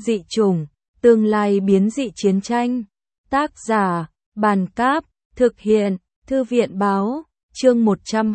Dị chủng, tương lai biến dị chiến tranh. Tác giả, Bàn Cáp, thực hiện, Thư viện Báo, chương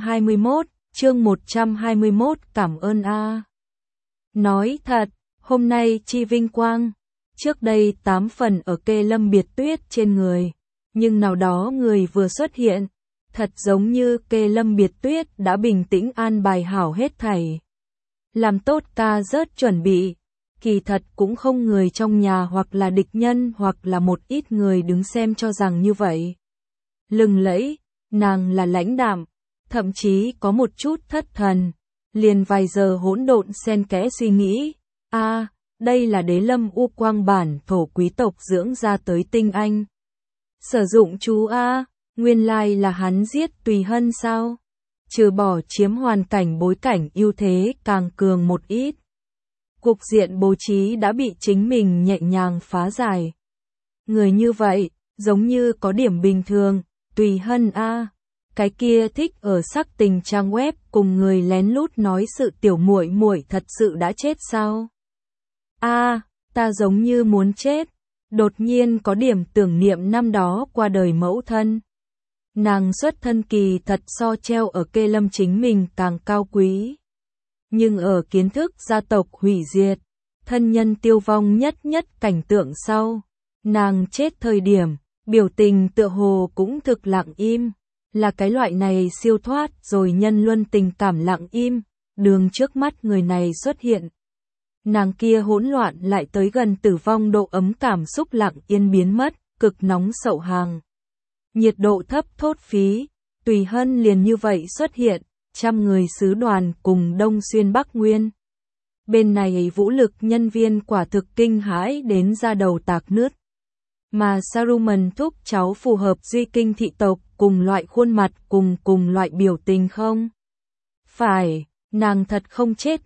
121, cảm ơn a. Nói thật, hôm nay chi vinh quang, trước đây 8 phần ở Kê Lâm Biệt Tuyết trên người, nhưng nào đó người vừa xuất hiện, thật giống như Kê Lâm Biệt Tuyết đã bình tĩnh an bài hảo hết thảy. Làm tốt ca rớt chuẩn bị, kỳ thật cũng không người trong nhà hoặc là địch nhân hoặc là một ít người đứng xem cho rằng như vậy. Lừng lẫy, nàng là lãnh đạm, thậm chí có một chút thất thần, liền vài giờ hỗn độn xen kẽ suy nghĩ, đây là Đế Lâm U Quang bản thổ quý tộc dưỡng ra tới tinh anh. Sử dụng chú nguyên lai là hắn giết Tùy Hân sao? Trừ bỏ chiếm hoàn cảnh bối cảnh ưu thế càng cường một ít. Cục diện bố trí đã bị chính mình nhẹ nhàng phá giải. Người như vậy, giống như có điểm bình thường, Tùy Hân cái kia thích ở sắc tình trang web cùng người lén lút nói sự tiểu muội muội thật sự đã chết sao? Ta giống như muốn chết, đột nhiên có điểm tưởng niệm năm đó qua đời mẫu thân. Nàng xuất thân kỳ thật so treo ở Kê Lâm chính mình càng cao quý. Nhưng ở kiến thức gia tộc hủy diệt, thân nhân tiêu vong nhất cảnh tượng sau, nàng chết thời điểm, biểu tình tựa hồ cũng thực lặng im, là cái loại này siêu thoát rồi nhân luân tình cảm lặng im, đường trước mắt người này xuất hiện. Nàng kia hỗn loạn lại tới gần tử vong độ ấm cảm xúc lặng yên biến mất, cực nóng sậu hàng. Nhiệt độ thấp thốt phí, Tùy Hân liền như vậy xuất hiện, trăm người sứ đoàn cùng Đông Xuyên Bắc Nguyên. Bên này vũ lực nhân viên quả thực kinh hãi đến ra đầu tạc nứt. Mà Saruman thúc cháu phù hợp duy kinh thị tộc cùng loại khuôn mặt cùng loại biểu tình không? Phải, nàng thật không chết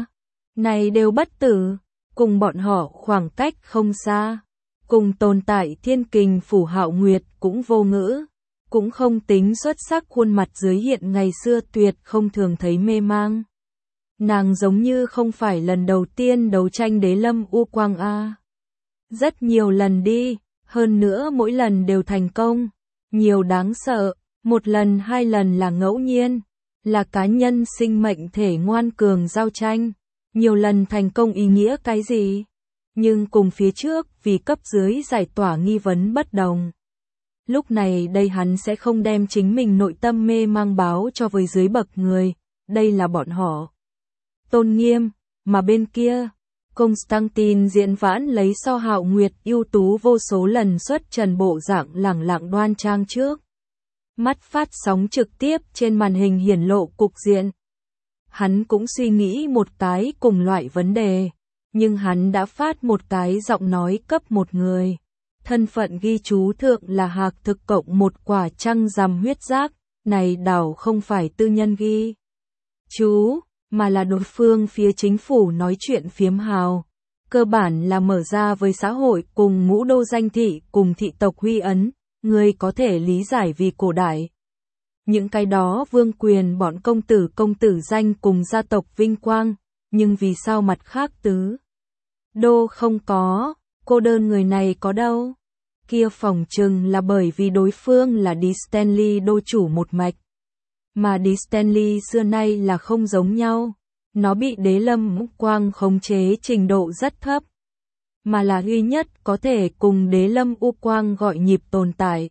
này đều bất tử, cùng bọn họ khoảng cách không xa. Cùng tồn tại thiên kình phủ Hạo Nguyệt cũng vô ngữ, cũng không tính xuất sắc khuôn mặt dưới hiện ngày xưa tuyệt không thường thấy mê mang. Nàng giống như không phải lần đầu tiên đấu tranh Đế Lâm U Quang Rất nhiều lần đi, hơn nữa mỗi lần đều thành công, nhiều đáng sợ, một lần hai lần là ngẫu nhiên, là cá nhân sinh mệnh thể ngoan cường giao tranh, nhiều lần thành công ý nghĩa cái gì? Nhưng cùng phía trước vì cấp dưới giải tỏa nghi vấn bất đồng. Lúc này đây hắn sẽ không đem chính mình nội tâm mê mang báo cho với dưới bậc người, đây là bọn họ. Tôn nghiêm, mà bên kia, Constantine diễn vãn lấy so Hạo Nguyệt ưu tú vô số lần xuất trần bộ dạng lẳng lặng đoan trang trước. Mắt phát sóng trực tiếp trên màn hình hiển lộ cục diện. Hắn cũng suy nghĩ một cái cùng loại vấn đề. Nhưng hắn đã phát một cái giọng nói cấp một người. Thân phận ghi chú thượng là hạc thực cộng một quả trăng rằm huyết giác, này đảo không phải tư nhân ghi chú, mà là đối phương phía chính phủ nói chuyện phiếm hào. Cơ bản là mở ra với xã hội cùng ngũ đô danh thị cùng thị tộc huy ấn, người có thể lý giải vì cổ đại. Những cái đó vương quyền bọn công tử danh cùng gia tộc vinh quang, nhưng vì sao mặt khác tứ đô không có, cô đơn người này có đâu. Kia phỏng chừng là bởi vì đối phương là Đi Stanley đô chủ một mạch. Mà Đi Stanley xưa nay là không giống nhau, nó bị Đế Lâm U Quang khống chế trình độ rất thấp, mà là duy nhất có thể cùng Đế Lâm U Quang gọi nhịp tồn tại.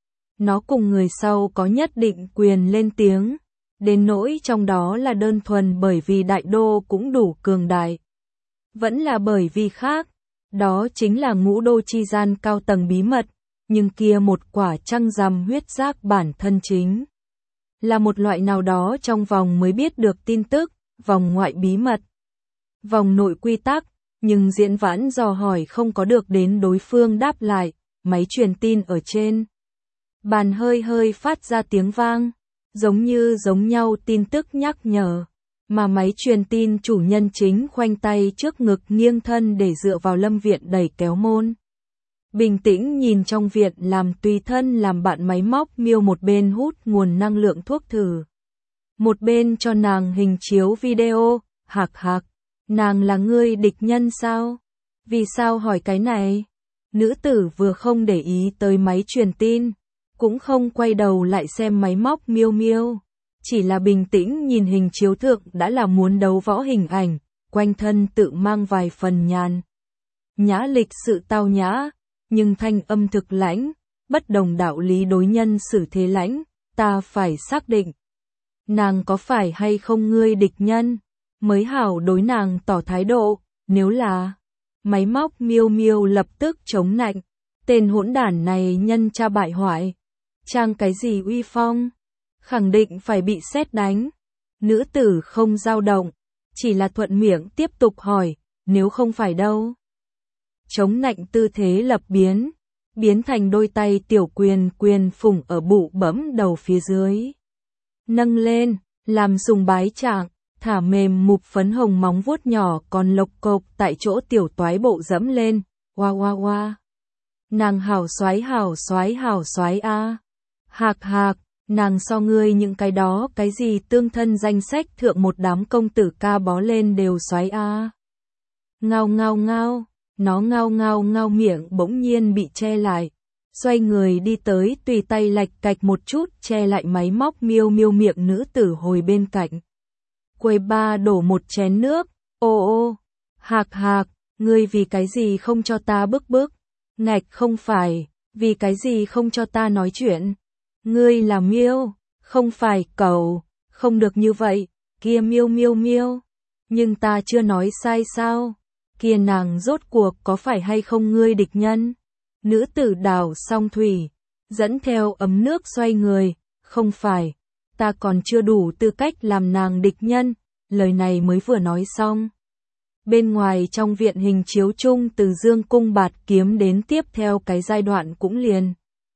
Nó cùng người sau có nhất định quyền lên tiếng, đến nỗi trong đó là đơn thuần bởi vì đại đô cũng đủ cường đại. Vẫn là bởi vì khác, đó chính là ngũ đô chi gian cao tầng bí mật, nhưng kia một quả trăng rằm huyết giác bản thân chính là một loại nào đó trong vòng mới biết được tin tức, vòng ngoại bí mật, vòng nội quy tắc, nhưng diễn vãn dò hỏi không có được đến đối phương đáp lại, máy truyền tin ở trên bàn hơi phát ra tiếng vang, giống nhau tin tức nhắc nhở. Mà máy truyền tin chủ nhân chính khoanh tay trước ngực nghiêng thân để dựa vào Lâm Viện đẩy kéo môn. Bình tĩnh nhìn trong viện làm tùy thân làm bạn máy móc miêu một bên hút nguồn năng lượng thuốc thử. Một bên cho nàng hình chiếu video, hạc, nàng là ngươi địch nhân sao? Vì sao hỏi cái này? Nữ tử vừa không để ý tới máy truyền tin, cũng không quay đầu lại xem máy móc miêu miêu, chỉ là bình tĩnh nhìn hình chiếu thượng đã là muốn đấu võ hình ảnh, quanh thân tự mang vài phần nhàn nhã lịch sự tao nhã, nhưng thanh âm thực lãnh, bất đồng đạo lý đối nhân xử thế lãnh, ta phải xác định. Nàng có phải hay không ngươi địch nhân, mới hảo đối nàng tỏ thái độ, nếu là máy móc miêu miêu lập tức chống nạnh, tên hỗn đản này nhân cha bại hoại, trang cái gì uy phong, khẳng định phải bị sét đánh. Nữ tử không dao động, chỉ là thuận miệng tiếp tục hỏi, nếu không phải đâu. Chống nạnh tư thế lập biến thành đôi tay tiểu quyền phủng ở bụ bẫm đầu phía dưới. Nâng lên, làm sùng bái trạng, thả mềm mục phấn hồng móng vuốt nhỏ còn lộc cộc tại chỗ tiểu toái bộ dẫm lên, oa. Nàng hảo xoái a. Hạc, nàng so ngươi những cái đó cái gì tương thân danh sách thượng một đám công tử ca bó lên đều xoái a. Ngao, nó ngao miệng bỗng nhiên bị che lại. Xoay người đi tới tùy tay lạch cạch một chút che lại máy móc miêu miệng nữ tử hồi bên cạnh. Quầy ba đổ một chén nước, ô, hạc, ngươi vì cái gì không cho ta bức, ngạch không phải, vì cái gì không cho ta nói chuyện, ngươi là miêu, không phải cẩu, không được như vậy, kia miêu, nhưng ta chưa nói sai sao, kia nàng rốt cuộc có phải hay không ngươi địch nhân, nữ tử đảo xong thủy, dẫn theo ấm nước xoay người, không phải. Ta còn chưa đủ tư cách làm nàng địch nhân, lời này mới vừa nói xong. Bên ngoài trong viện hình chiếu chung từ dương cung bạt kiếm đến tiếp theo cái giai đoạn cũng liền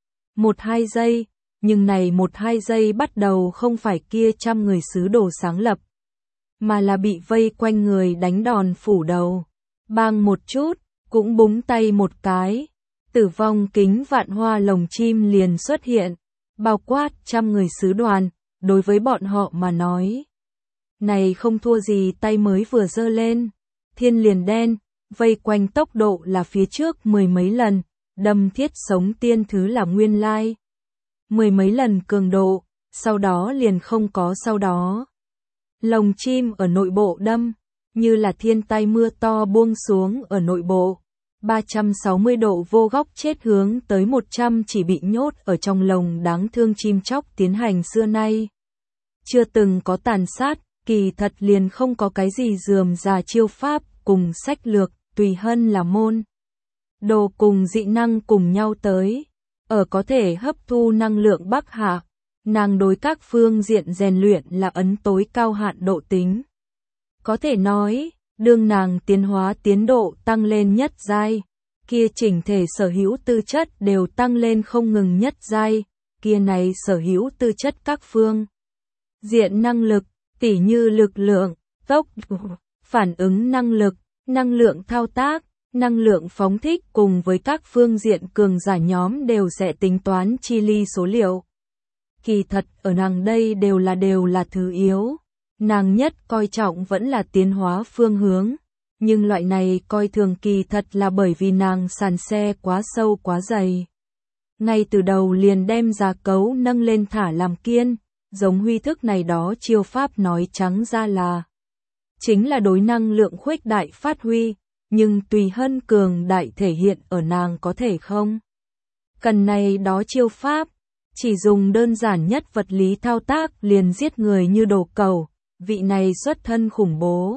1-2 giây, nhưng này 1-2 giây bắt đầu không phải kia trăm người sứ đồ sáng lập, mà là bị vây quanh người đánh đòn phủ đầu, bang một chút, cũng búng tay một cái, tử vong kính vạn hoa lồng chim liền xuất hiện, bao quát trăm người sứ đoàn. Đối với bọn họ mà nói, này không thua gì tay mới vừa giơ lên, thiên liền đen, vây quanh tốc độ là phía trước 10 mấy lần, đâm thiết sống tiên thứ là nguyên lai. 10 mấy lần cường độ, sau đó liền không có sau đó. Lồng chim ở nội bộ đâm, như là thiên tai mưa to buông xuống ở nội bộ. 360 độ vô góc chết hướng tới 100 chỉ bị nhốt ở trong lồng đáng thương chim chóc tiến hành xưa nay. Chưa từng có tàn sát, kỳ thật liền không có cái gì rườm rà chiêu pháp cùng sách lược, tùy hân là môn. Đồ cùng dị năng cùng nhau tới, ở có thể hấp thu năng lượng bắc hạ, nàng đối các phương diện rèn luyện là ấn tối cao hạn độ tính. Có thể nói, đương nàng tiến hóa tiến độ tăng lên nhất giai, kia chỉnh thể sở hữu tư chất đều tăng lên không ngừng nhất giai, kia này sở hữu tư chất các phương diện năng lực, tỉ như lực lượng, tốc độ, phản ứng năng lượng thao tác, năng lượng phóng thích cùng với các phương diện cường giả nhóm đều sẽ tính toán chi ly số liệu. Kỳ thật ở nàng đây đều là thứ yếu. Nàng nhất coi trọng vẫn là tiến hóa phương hướng, nhưng loại này coi thường kỳ thật là bởi vì nàng sàn xe quá sâu quá dày. Ngay từ đầu liền đem giá cấu nâng lên thả làm kiên, giống huy thức này đó chiêu pháp nói trắng ra là chính là đối năng lượng khuếch đại phát huy, nhưng tùy hân cường đại thể hiện ở nàng có thể không. Cần này đó chiêu pháp, chỉ dùng đơn giản nhất vật lý thao tác liền giết người như đồ cầu. Vị này xuất thân khủng bố.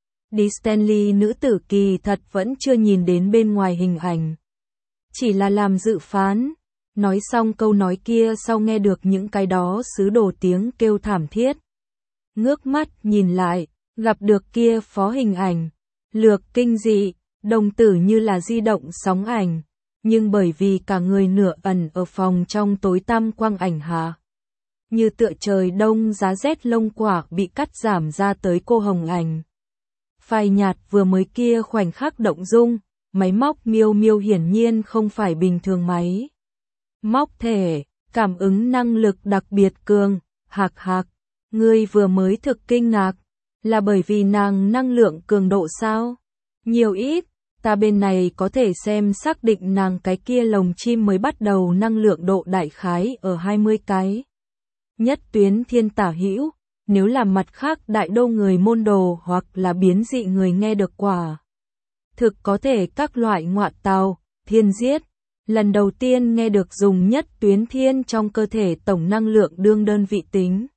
Đi Stanley nữ tử kỳ thật vẫn chưa nhìn đến bên ngoài hình ảnh. Chỉ là làm dự phán. Nói xong câu nói kia sau nghe được những cái đó sứ đồ tiếng kêu thảm thiết. Ngước mắt nhìn lại, gặp được kia phó hình ảnh. Lược kinh dị, đồng tử như là di động sóng ảnh. Nhưng bởi vì cả người nửa ẩn ở phòng trong tối tăm quang ảnh hạ. Như tựa trời đông giá rét lông quả bị cắt giảm ra tới cô hồng ảnh. Phai nhạt vừa mới kia khoảnh khắc động dung, máy móc miêu hiển nhiên không phải bình thường máy. Móc thể, cảm ứng năng lực đặc biệt cường, hạc, ngươi vừa mới thực kinh ngạc, là bởi vì nàng năng lượng cường độ sao? Nhiều ít, Ta bên này có thể xem xác định nàng cái kia lồng chim mới bắt đầu năng lượng độ đại khái ở 20 cái. Nhất tuyến thiên tả hữu, nếu là mặt khác đại đô người môn đồ hoặc là biến dị người nghe được quả. Thực có thể các loại ngoại tào, thiên giết. Lần đầu tiên nghe được dùng nhất tuyến thiên trong cơ thể tổng năng lượng đương đơn vị tính.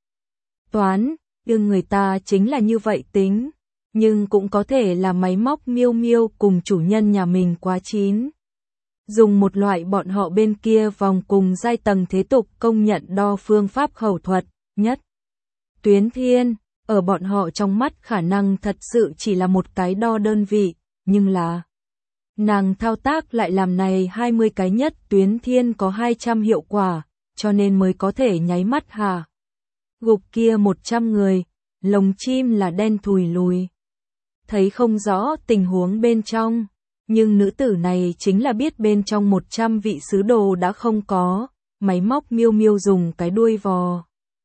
Toán, đương người ta chính là như vậy tính. Nhưng cũng có thể là máy móc miêu miêu cùng chủ nhân nhà mình quá chín. Dùng một loại bọn họ bên kia vòng cùng giai tầng thế tục công nhận đo phương pháp khẩu thuật, nhất. Tuyến thiên, ở bọn họ trong mắt khả năng thật sự chỉ là một cái đo đơn vị, nhưng là nàng thao tác lại làm này 20 cái nhất tuyến thiên có 200 hiệu quả, cho nên mới có thể nháy mắt hà. Gục kia 100 người, lồng chim là đen thùi lùi. Thấy không rõ tình huống bên trong, nhưng nữ tử này chính là biết bên trong 100 vị sứ đồ đã không có, máy móc miêu miêu dùng cái đuôi vò.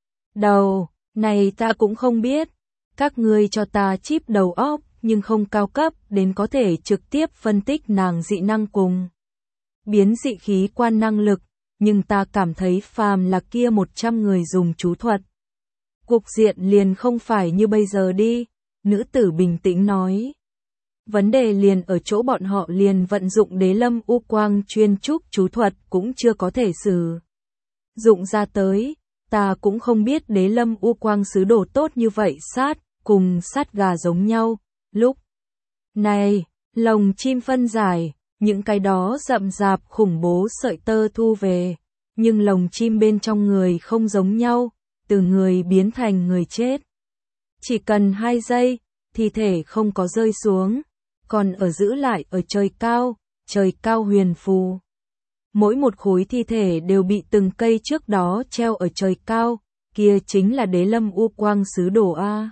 Đầu, này ta cũng không biết, các ngươi cho ta chip đầu óc, nhưng không cao cấp đến có thể trực tiếp phân tích nàng dị năng cùng biến dị khí quan năng lực, nhưng ta cảm thấy phàm là kia 100 người dùng chú thuật. Cục diện liền không phải như bây giờ đi, nữ tử bình tĩnh nói. Vấn đề liền ở chỗ bọn họ liền vận dụng đế lâm u quang chuyên trúc chú thuật cũng chưa có thể sử dụng ra tới, ta cũng không biết đế lâm u quang sứ đồ tốt như vậy cùng sát gà giống nhau, lúc này, lồng chim phân giải, những cái đó rậm rạp khủng bố sợi tơ thu về, nhưng lồng chim bên trong người không giống nhau, từ người biến thành người chết. Chỉ cần 2 giây, thi thể không có rơi xuống, còn ở giữ lại ở trời cao huyền phù. Mỗi một khối thi thể đều bị từng cây trước đó treo ở trời cao, kia chính là đế lâm u quang sứ đồ A.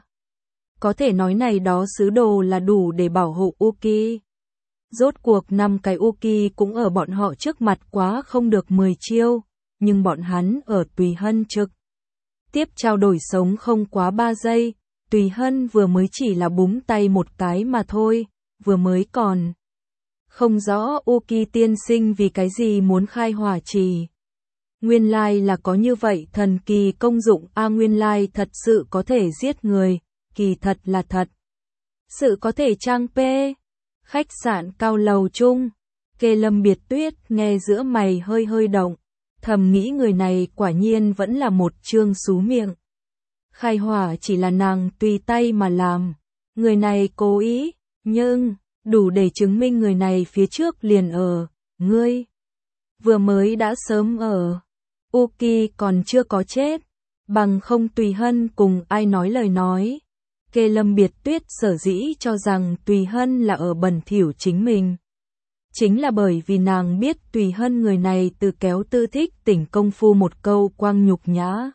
Có thể nói này đó sứ đồ là đủ để bảo hộ Uki. Rốt cuộc 5 cái Uki cũng ở bọn họ trước mặt quá không được 10 chiêu, nhưng bọn hắn ở Tùy Hân trực tiếp trao đổi sống không quá 3 giây, Tùy Hân vừa mới chỉ là búng tay một cái mà thôi, vừa mới còn không rõ Uki tiên sinh vì cái gì muốn khai hỏa trì. Nguyên lai là có như vậy thần kỳ công dụng nguyên lai thật sự có thể giết người, kỳ thật là thật. Sự có thể trang p. Khách sạn cao lầu chung, Kê Lâm Biệt Tuyết nghe giữa mày hơi hơi động, thầm nghĩ người này quả nhiên vẫn là một trương xú miệng. Khai hỏa chỉ là nàng tùy tay mà làm, người này cố ý, nhưng đủ để chứng minh người này phía trước liền ở, ngươi vừa mới đã sớm ở, Uki còn chưa có chết, bằng không Tùy Hân cùng ai nói lời nói. Kê Lâm Biệt Tuyết sở dĩ cho rằng Tùy Hân là ở bẩn thỉu chính mình. Chính là bởi vì nàng biết Tùy Hân người này từ kéo tư thích tỉnh công phu một câu quang nhục nhã.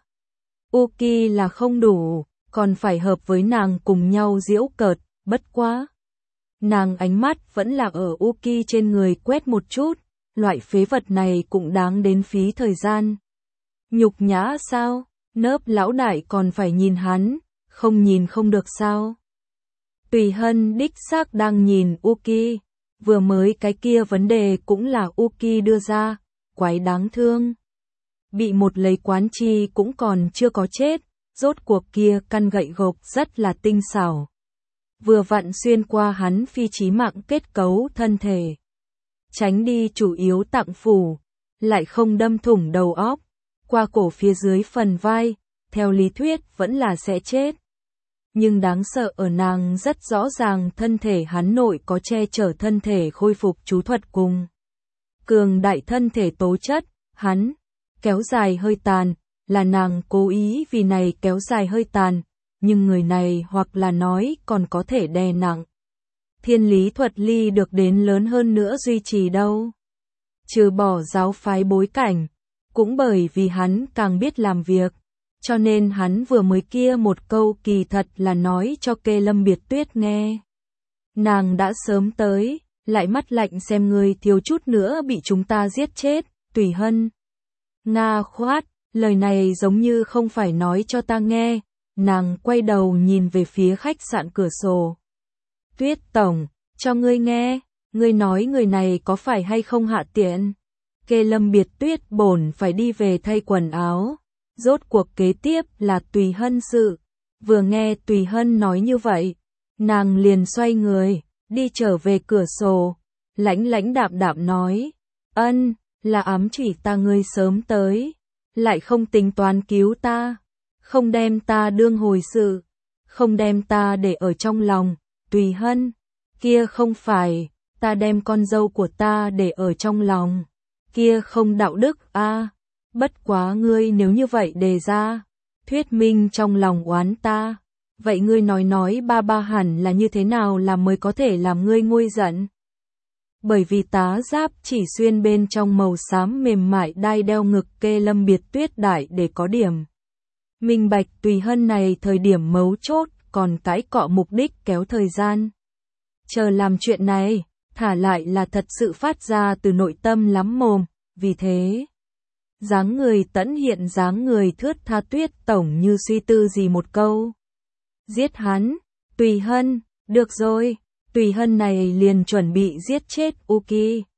Uki là không đủ, còn phải hợp với nàng cùng nhau giễu cợt, bất quá. Nàng ánh mắt vẫn là ở Uki trên người quét một chút, loại phế vật này cũng đáng đến phí thời gian. Nhục nhã sao, nớp lão đại còn phải nhìn hắn, không nhìn không được sao. Tùy Hân đích xác đang nhìn Uki, vừa mới cái kia vấn đề cũng là Uki đưa ra, quái đáng thương. Bị một lấy quán chi cũng còn chưa có chết, rốt cuộc kia căn gậy gộc rất là tinh xảo. Vừa vặn xuyên qua hắn phi chí mạng kết cấu thân thể. Tránh đi chủ yếu tạng phủ, lại không đâm thủng đầu óc, qua cổ phía dưới phần vai, theo lý thuyết vẫn là sẽ chết. Nhưng đáng sợ ở nàng rất rõ ràng thân thể hắn nội có che chở thân thể khôi phục chú thuật cùng. Cường đại thân thể tố chất, hắn kéo dài hơi tàn, là nàng cố ý vì này kéo dài hơi tàn, nhưng người này hoặc là nói còn có thể đè nặng. Thiên lý thuật ly được đến lớn hơn nữa duy trì đâu. Trừ bỏ giáo phái bối cảnh, cũng bởi vì hắn càng biết làm việc. Cho nên hắn vừa mới kia một câu kỳ thật là nói cho Kê Lâm Biệt Tuyết nghe. Nàng đã sớm tới, lại mắt lạnh xem người thiếu chút nữa bị chúng ta giết chết, Tùy Hân. Nga khoát, lời này giống như không phải nói cho ta nghe, nàng quay đầu nhìn về phía khách sạn cửa sổ. Tuyết tổng, cho ngươi nghe, Ngươi nói người này có phải hay không hạ tiện? Kê Lâm Biệt Tuyết bổn phải đi về thay quần áo. Rốt cuộc kế tiếp là Tùy Hân sự. Vừa nghe Tùy Hân nói như vậy, nàng liền xoay người, đi trở về cửa sổ. Lãnh lãnh đạm đạm nói, ân, là ám chỉ ta ngươi sớm tới. Lại không tính toán cứu ta. Không đem ta đương hồi sự. Không đem ta để ở trong lòng. Tùy Hân, kia không phải, ta đem con dâu của ta để ở trong lòng. Kia không đạo đức a. Bất quá ngươi nếu như vậy đề ra, thuyết minh trong lòng oán ta. Vậy ngươi nói ba ba hẳn là như thế nào là mới có thể làm ngươi nguôi giận? Bởi vì tá giáp chỉ xuyên bên trong màu xám mềm mại đai đeo ngực Kê Lâm Biệt Tuyết đại để có điểm. Minh bạch Tùy Hân này thời điểm mấu chốt, còn cãi cọ mục đích kéo thời gian. Chờ làm chuyện này, thả lại là thật sự phát ra từ nội tâm lắm mồm, vì thế. Dáng người tẫn hiện dáng người thướt tha Tuyết tổng như suy tư gì một câu. Giết hắn, Tùy Hân, được rồi, Tùy Hân này liền chuẩn bị giết chết Uki.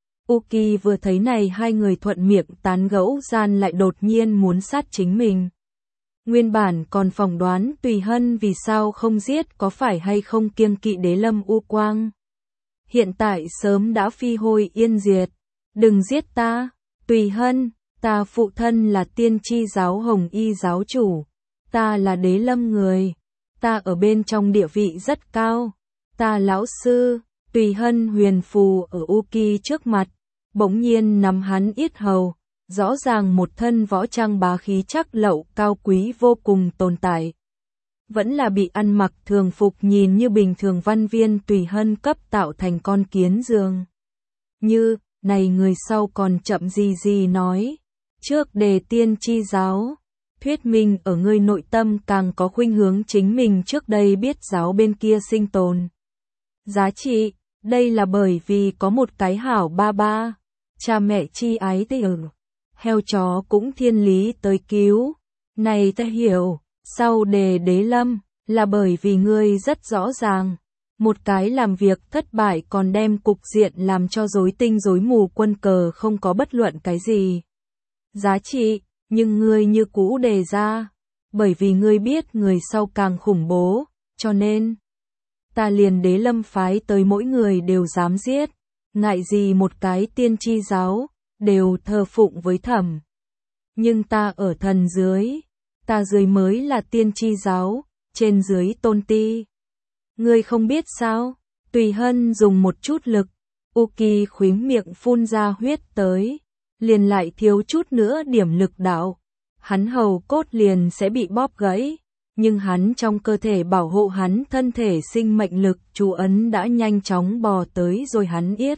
Uki vừa thấy này hai người thuận miệng tán gẫu gian lại đột nhiên muốn sát chính mình. Nguyên bản còn phỏng đoán Tùy Hân vì sao không giết có phải hay không kiêng kỵ Đế Lâm U Quang. Hiện tại sớm đã phi hôi yên diệt. Đừng giết ta, Tùy Hân, ta phụ thân là tiên tri giáo Hồng Y giáo chủ. Ta là Đế Lâm người. Ta ở bên trong địa vị rất cao. Ta lão sư, Tùy Hân huyền phù ở Uki trước mặt. Bỗng nhiên nắm hắn yết hầu. Rõ ràng một thân võ trang bá khí chắc lậu cao quý vô cùng tồn tại. Vẫn là bị ăn mặc thường phục nhìn như bình thường văn viên Tùy Hân cấp tạo thành con kiến giường. Như, này người sau còn chậm gì nói. Trước đề tiên tri giáo, thuyết minh ở ngươi nội tâm càng có khuynh hướng chính mình trước đây biết giáo bên kia sinh tồn. Giá trị, đây là bởi vì có một cái hảo ba ba, cha mẹ chi ái tê heo chó cũng thiên lý tới cứu. Này ta hiểu, sau đề Đế Lâm, là bởi vì ngươi rất rõ ràng. Một cái làm việc thất bại còn đem cục diện làm cho rối tinh rối mù quân cờ không có bất luận cái gì. Giá trị, nhưng ngươi như cũ đề ra. Bởi vì ngươi biết người sau càng khủng bố, cho nên ta liền Đế Lâm phái tới mỗi người đều dám giết. Ngại gì một cái tiên tri giáo, đều thờ phụng với thẩm. Nhưng ta ở thần dưới, ta dưới mới là tiên tri giáo, trên dưới tôn ti. Ngươi không biết sao? Tùy Hân dùng một chút lực, Uki khúm miệng phun ra huyết tới, liền lại thiếu chút nữa điểm lực đạo. Hắn hầu cốt liền sẽ bị bóp gãy, nhưng hắn trong cơ thể bảo hộ hắn thân thể sinh mệnh lực chú ấn đã nhanh chóng bò tới rồi hắn yết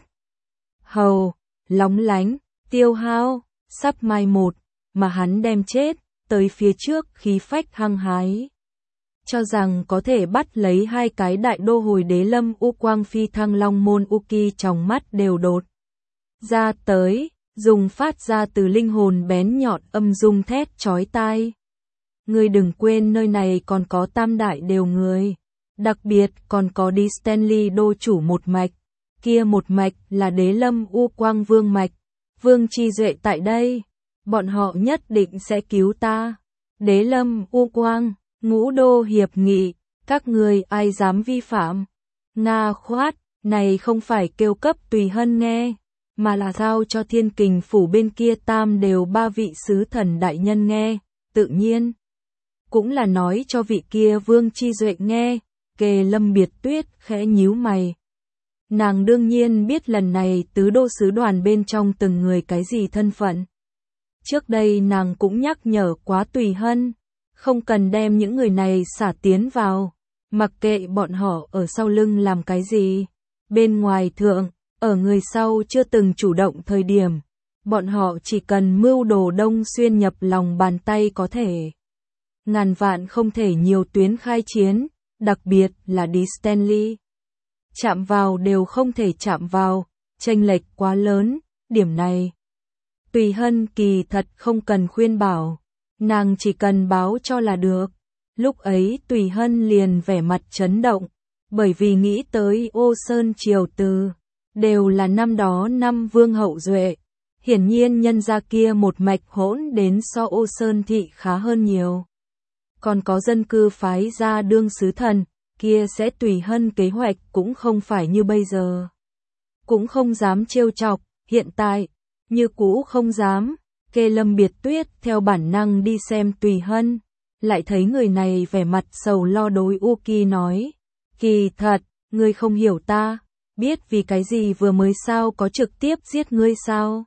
hầu, lóng lánh, tiêu hao, sắp mai một, mà hắn đem chết, tới phía trước khí phách hăng hái. Cho rằng có thể bắt lấy hai cái đại đô hồi Đế Lâm U Quang phi thăng long môn Uki trong mắt đều đột ra tới, dùng phát ra từ linh hồn bén nhọn âm dung thét chói tai. Ngươi đừng quên nơi này còn có tam đại đều người, đặc biệt còn có đi Stanley đô chủ một mạch, kia một mạch là Đế Lâm U Quang vương mạch, Vương Chi Duệ tại đây, bọn họ nhất định sẽ cứu ta. Đế Lâm U Quang, Ngũ Đô hiệp nghị, các người ai dám vi phạm? Nga khoát, này không phải kêu cấp Tùy Hân nghe, mà là giao cho Thiên Kình phủ bên kia tam đều ba vị sứ thần đại nhân nghe, tự nhiên. Cũng là nói cho vị kia Vương Chi Duệ nghe. Kê Lâm Biệt Tuyết khẽ nhíu mày. Nàng đương nhiên biết lần này tứ đô sứ đoàn bên trong từng người cái gì thân phận. Trước đây nàng cũng nhắc nhở quá Tùy Hân, không cần đem những người này xả tiến vào, mặc kệ bọn họ ở sau lưng làm cái gì. Bên ngoài thượng, ở người sau chưa từng chủ động thời điểm, bọn họ chỉ cần mưu đồ đông xuyên nhập lòng bàn tay có thể. Ngàn vạn không thể nhiều tuyến khai chiến, đặc biệt là đi Stanley. Chạm vào đều không thể chạm vào, chênh lệch quá lớn, điểm này. Tùy Hân kỳ thật không cần khuyên bảo, nàng chỉ cần báo cho là được. Lúc ấy Tùy Hân liền vẻ mặt chấn động, bởi vì nghĩ tới Ô Sơn Triều Từ. đều là năm đó năm vương hậu duệ. Hiển nhiên nhân gia kia một mạch hỗn đến so Ô Sơn thị khá hơn nhiều. Còn có dân cư phái ra đương sứ thần, kia sẽ tùy hân kế hoạch cũng không phải như bây giờ. Cũng không dám trêu chọc, hiện tại, như cũ không dám. Kê Lâm Biệt Tuyết theo bản năng đi xem Tùy Hân, lại thấy người này vẻ mặt sầu lo đối Uki nói, kỳ thật, ngươi không hiểu ta, biết vì cái gì vừa mới sao có trực tiếp giết ngươi sao?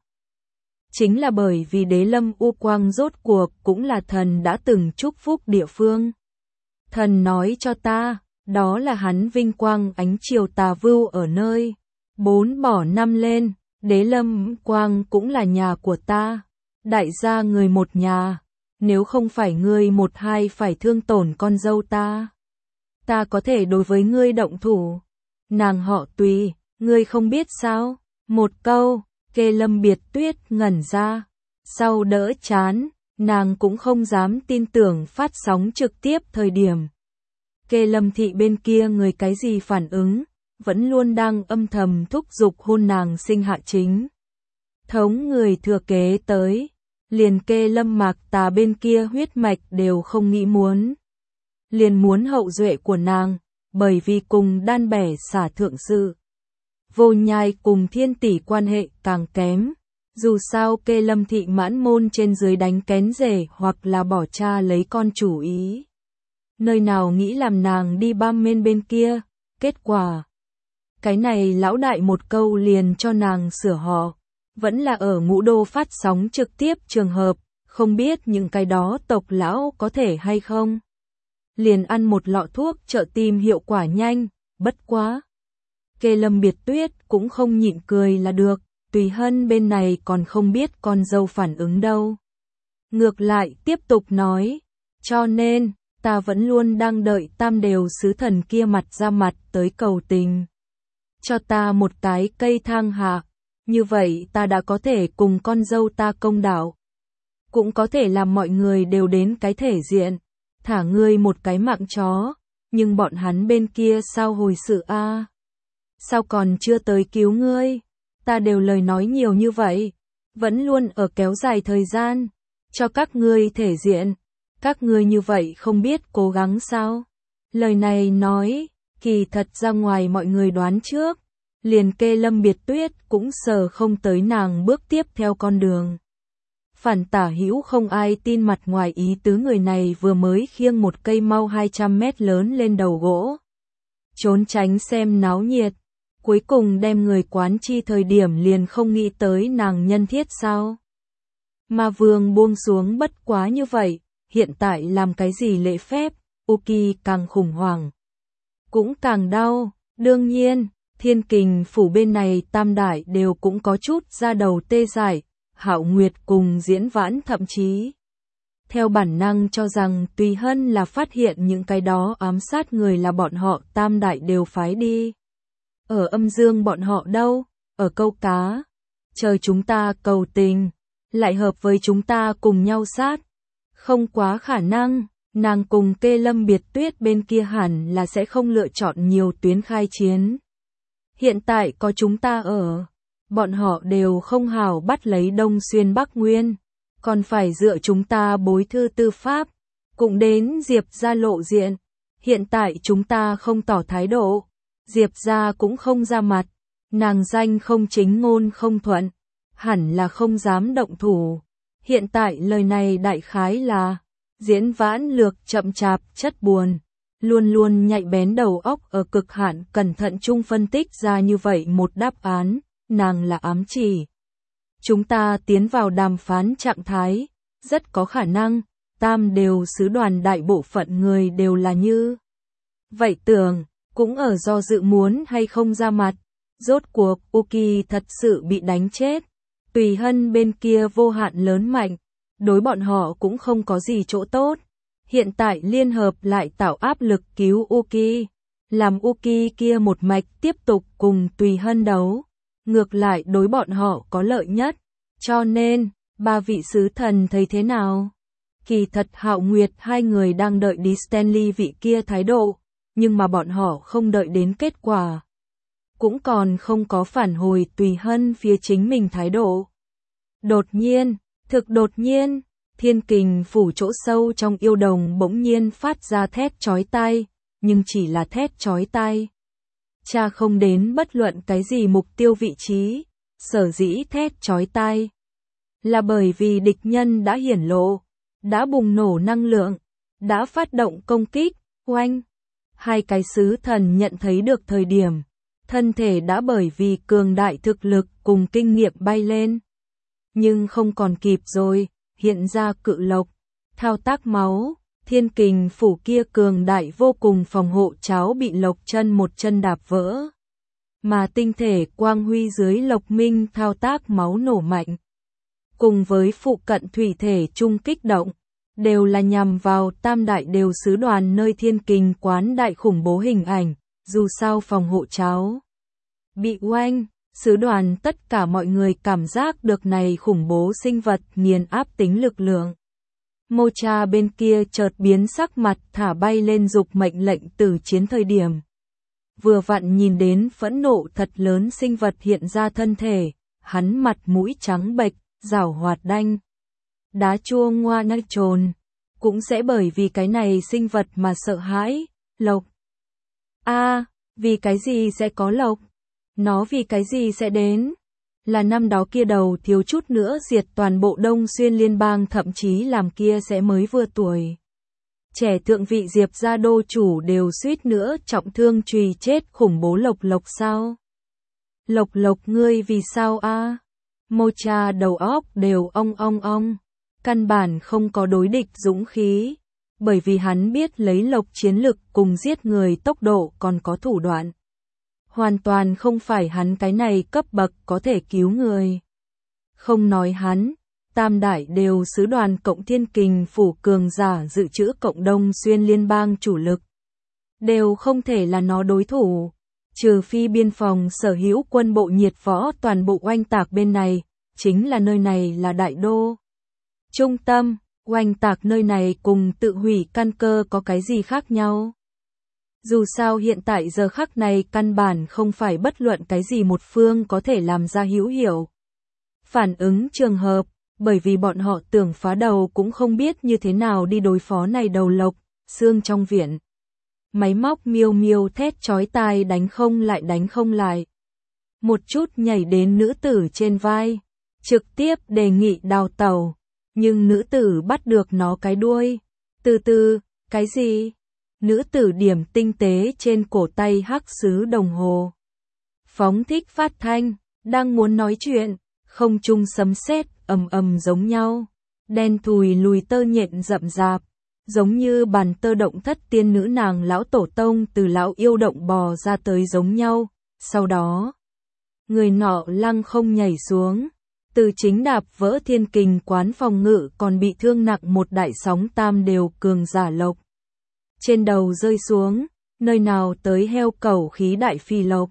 Chính là bởi vì Đế Lâm U Quang rốt cuộc cũng là thần đã từng chúc phúc địa phương. Thần nói cho ta, đó là hắn vinh quang ánh chiều tà vưu ở nơi 4 bỏ 5 lên, Đế Lâm Quang cũng là nhà của ta. Đại gia người một nhà, nếu không phải ngươi một hai phải thương tổn con dâu ta có thể đối với ngươi động thủ. Nàng họ Tùy, ngươi không biết sao? Một câu, Kê Lâm Biệt Tuyết ngẩn ra, sau đỡ chán, nàng cũng không dám tin tưởng phát sóng trực tiếp thời điểm. Kê Lâm thị bên kia người cái gì phản ứng, vẫn luôn đang âm thầm thúc giục hôn nàng sinh hạ chính thống người thừa kế tới. Liền Kê Lâm Mạc Tà bên kia huyết mạch đều không nghĩ muốn. Liền muốn hậu duệ của nàng, bởi vì cùng đan bẻ xả thượng sự. Vô Nhai cùng Thiên Tỷ quan hệ càng kém. Dù sao Kê Lâm thị mãn môn trên dưới đánh kén rể hoặc là bỏ cha lấy con chủ ý. Nơi nào nghĩ làm nàng đi băm bên bên kia, kết quả. Cái này lão đại một câu liền cho nàng sửa họ. Vẫn là ở Ngũ Đô phát sóng trực tiếp trường hợp, không biết những cái đó tộc lão có thể hay không. Liền ăn một lọ thuốc trợ tim hiệu quả nhanh, bất quá. Kê Lâm Biệt Tuyết cũng không nhịn cười là được, Tùy Hân bên này còn không biết con dâu phản ứng đâu. Ngược lại tiếp tục nói, cho nên, ta vẫn luôn đang đợi tam đều sứ thần kia mặt ra mặt tới cầu tình. Cho ta một cái cây thang hạ. Như vậy ta đã có thể cùng con dâu ta công đạo. Cũng có thể làm mọi người đều đến cái thể diện. Thả ngươi một cái mạng chó. Nhưng bọn hắn bên kia sao hồi sự a? Sao còn chưa tới cứu ngươi? Ta đều lời nói nhiều như vậy. Vẫn luôn ở kéo dài thời gian. Cho các ngươi thể diện. Các ngươi như vậy không biết cố gắng sao? Lời này nói, kỳ thật ra ngoài mọi người đoán trước. Liền Kê Lâm Biệt Tuyết cũng sờ không tới nàng bước tiếp theo con đường. Phản tả hữu không ai tin mặt ngoài ý tứ người này vừa mới khiêng một cây mau 200 mét lớn lên đầu gỗ. Trốn tránh xem náo nhiệt. Cuối cùng đem người quán chi thời điểm liền không nghĩ tới nàng nhân thiết sao. Mà vương buông xuống bất quá như vậy, hiện tại làm cái gì lễ phép, Uki càng khủng hoảng. Cũng càng đau, đương nhiên. Thiên Kình phủ bên này tam đại đều cũng có chút ra đầu tê dại, Hạo Nguyệt cùng Diễn Vãn thậm chí. Theo bản năng cho rằng Tùy Hân là phát hiện những cái đó ám sát người là bọn họ tam đại đều phái đi. Ở âm dương bọn họ đâu, ở câu cá. Chờ chúng ta cầu tình, lại hợp với chúng ta cùng nhau sát. Không quá khả năng, nàng cùng Kê Lâm Biệt Tuyết bên kia hẳn là sẽ không lựa chọn nhiều tuyến khai chiến. Hiện tại có chúng ta ở, bọn họ đều không hào bắt lấy Đông Xuyên Bắc Nguyên, còn phải dựa chúng ta bối thư tư pháp, cũng đến Diệp gia lộ diện. Hiện tại chúng ta không tỏ thái độ, Diệp gia cũng không ra mặt, nàng danh không chính ngôn không thuận, hẳn là không dám động thủ. Hiện tại lời này đại khái là, Diễn Vãn lược chậm chạp chất buồn. Luôn luôn nhạy bén đầu óc ở cực hạn cẩn thận chung phân tích ra như vậy một đáp án, nàng là ám chỉ. Chúng ta tiến vào đàm phán trạng thái, rất có khả năng, tam đều sứ đoàn đại bộ phận người đều là như. Vậy tưởng, cũng ở do dự muốn hay không ra mặt, rốt cuộc Uki thật sự bị đánh chết. Tùy Hân bên kia vô hạn lớn mạnh, đối bọn họ cũng không có gì chỗ tốt. Hiện tại liên hợp lại tạo áp lực cứu Uki, làm Uki kia một mạch tiếp tục cùng Tùy Hân đấu, ngược lại đối bọn họ có lợi nhất. Cho nên, ba vị sứ thần thấy thế nào? Kỳ thật Hạo Nguyệt hai người đang đợi đi Stanley vị kia thái độ, nhưng mà bọn họ không đợi đến kết quả. cũng còn không có phản hồi Tùy Hân phía chính mình thái độ. Đột nhiên, thực đột nhiên, Thiên Kình phủ chỗ sâu trong yêu đồng bỗng nhiên phát ra thét chói tai, nhưng chỉ là thét chói tai. Cha không đến bất luận cái gì mục tiêu vị trí, sở dĩ thét chói tai. Là bởi vì địch nhân đã hiển lộ, đã bùng nổ năng lượng, đã phát động công kích, oanh. Hai cái sứ thần nhận thấy được thời điểm, thân thể đã bởi vì cường đại thực lực cùng kinh nghiệm bay lên. Nhưng không còn kịp rồi, hiện ra cự lộc, thao tác máu, Thiên Kình phủ kia cường đại vô cùng phòng hộ cháo bị lộc chân một chân đạp vỡ. Mà tinh thể quang huy dưới lộc minh thao tác máu nổ mạnh. Cùng với phụ cận thủy thể trung kích động, đều là nhằm vào tam đại đều sứ đoàn nơi Thiên Kình quán đại khủng bố hình ảnh, dù sao phòng hộ cháo bị oanh. Sứ đoàn tất cả mọi người cảm giác được này khủng bố sinh vật nghiền áp tính lực lượng. Mocha bên kia chợt biến sắc mặt thả bay lên dục mệnh lệnh từ chiến thời điểm. Vừa vặn nhìn đến phẫn nộ thật lớn sinh vật hiện ra thân thể, hắn mặt mũi trắng bệch, giảo hoạt đanh. Đá chua ngoa nai trồn, cũng sẽ bởi vì cái này sinh vật mà sợ hãi, lộc. Vì cái gì sẽ có lộc? Nó vì cái gì sẽ đến? Là năm đó kia đầu thiếu chút nữa diệt toàn bộ Đông Xuyên liên bang, thậm chí làm kia sẽ mới vừa tuổi. Trẻ thượng vị Diệp gia đô chủ đều suýt nữa trọng thương trùy chết khủng bố lộc sao? Lộc ngươi vì sao a? Mocha đầu óc đều ong. Căn bản không có đối địch dũng khí. Bởi vì hắn biết lấy lộc chiến lực cùng giết người tốc độ còn có thủ đoạn. Hoàn toàn không phải hắn cái này cấp bậc có thể cứu người. Không nói hắn, tam đại đều sứ đoàn cộng Thiên Kình phủ cường giả dự trữ cộng Đông Xuyên liên bang chủ lực. Đều không thể là nó đối thủ, trừ phi biên phòng sở hữu quân bộ nhiệt võ toàn bộ oanh tạc bên này, chính là nơi này là đại đô. Trung tâm, oanh tạc nơi này cùng tự hủy căn cơ có cái gì khác nhau? Dù sao hiện tại giờ khắc này căn bản không phải bất luận cái gì một phương có thể làm ra hữu hiệu phản ứng trường hợp, bởi vì bọn họ tưởng phá đầu cũng không biết như thế nào đi đối phó này đầu lộc, xương trong viện. Máy móc miêu thét chói tai đánh không lại. Một chút nhảy đến nữ tử trên vai, trực tiếp đề nghị đào tàu, nhưng nữ tử bắt được nó cái đuôi. Từ, cái gì? Nữ tử điểm tinh tế trên cổ tay hắc sứ đồng hồ. Phóng thích phát thanh, đang muốn nói chuyện, không trung sấm sét ầm giống nhau. Đen thùi lùi tơ nhện rậm rạp, giống như bàn tơ động thất tiên nữ nàng lão tổ tông từ lão yêu động bò ra tới giống nhau. Sau đó, người nọ lăng không nhảy xuống, từ chính đạp vỡ Thiên Kình quán phòng ngự còn bị thương nặng một đại sóng tam đều cường giả lộc. Trên đầu rơi xuống, nơi nào tới heo cẩu khí đại phi lộc.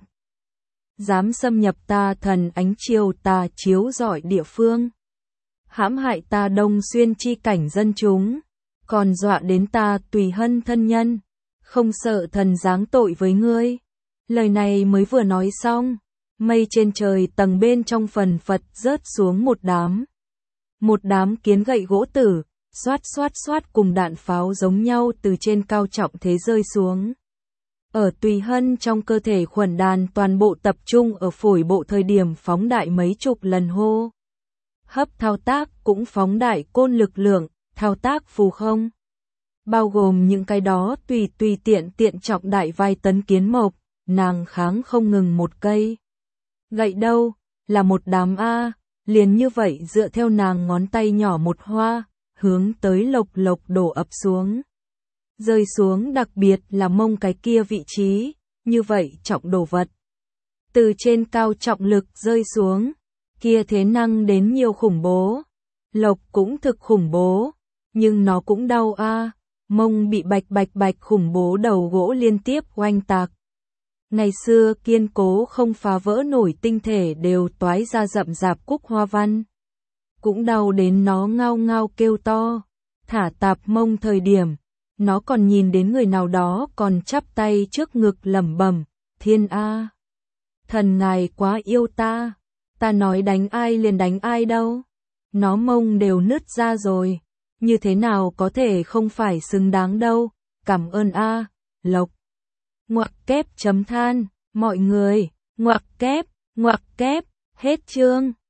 Dám xâm nhập ta thần ánh chiều ta chiếu rọi địa phương. Hãm hại ta Đông Xuyên chi cảnh dân chúng, còn dọa đến ta Tùy Hân thân nhân, không sợ thần giáng tội với ngươi. Lời này mới vừa nói xong, mây trên trời tầng bên trong phần phật rớt xuống một đám kiến gậy gỗ tử, xoát cùng đạn pháo giống nhau từ trên cao trọng thế rơi xuống. Ở Tùy Hân trong cơ thể khuẩn đàn toàn bộ tập trung ở phổi bộ thời điểm phóng đại mấy chục lần hô. Hấp thao tác cũng phóng đại côn lực lượng, thao tác phù không. Bao gồm những cái đó tùy tiện trọng đại vài tấn kiến mộc, nàng kháng không ngừng một cây. Gậy đâu, là một đám liền như vậy dựa theo nàng ngón tay nhỏ một hoa, hướng tới lộc đổ ập xuống. Rơi xuống đặc biệt là mông cái kia vị trí, như vậy trọng đồ vật. Từ trên cao trọng lực rơi xuống, kia thế năng đến nhiều khủng bố. Lộc cũng thực khủng bố, nhưng nó cũng đau mông bị bạch khủng bố đầu gỗ liên tiếp oanh tạc. Ngày xưa kiên cố không phá vỡ nổi tinh thể đều toái ra rậm rạp cúc hoa văn. Cũng đau đến nó ngao kêu to, thả tạp mông thời điểm. Nó còn nhìn đến người nào đó còn chắp tay trước ngực lẩm bẩm, thiên Thần ngài quá yêu ta nói đánh ai liền đánh ai đâu. Nó mông đều nứt ra rồi, như thế nào có thể không phải xứng đáng đâu, cảm ơn a, Lộc. Ngoặc kép chấm than, mọi người, ngoặc kép, hết chương.